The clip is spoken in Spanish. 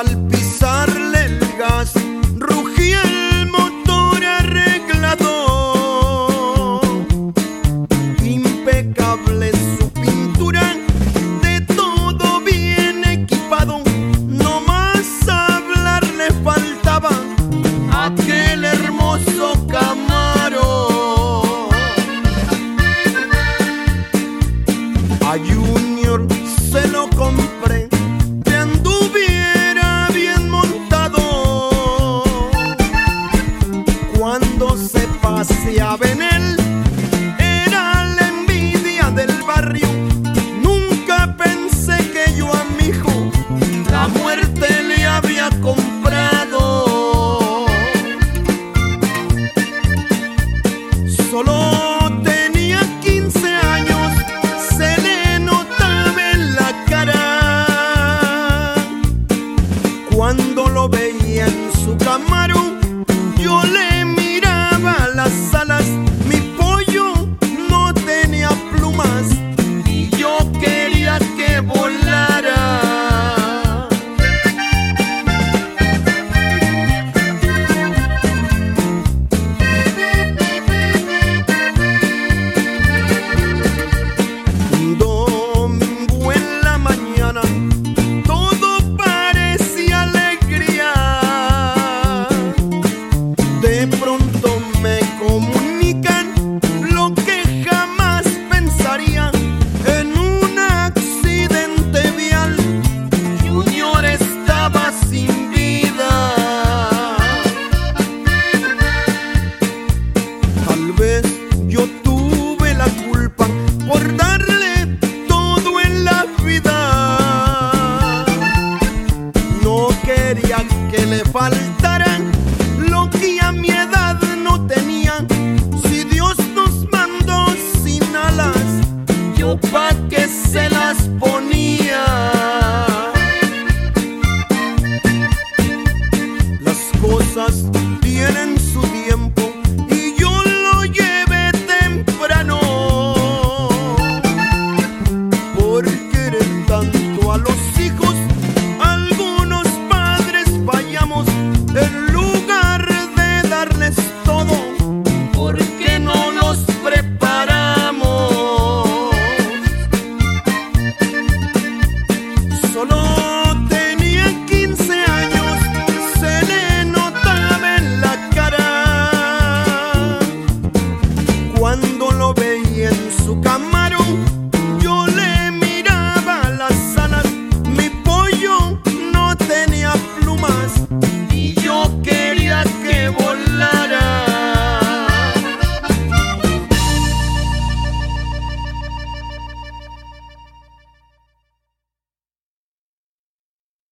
al pisarle el gas rugía el motor arreglado. Impecable su pintura, de todo bien equipado, no más hablar le faltaba aquel hermoso Camaro. A Junior se lo compré que anduviera bien montado. Cuando se paseaba en él era la envidia del barrio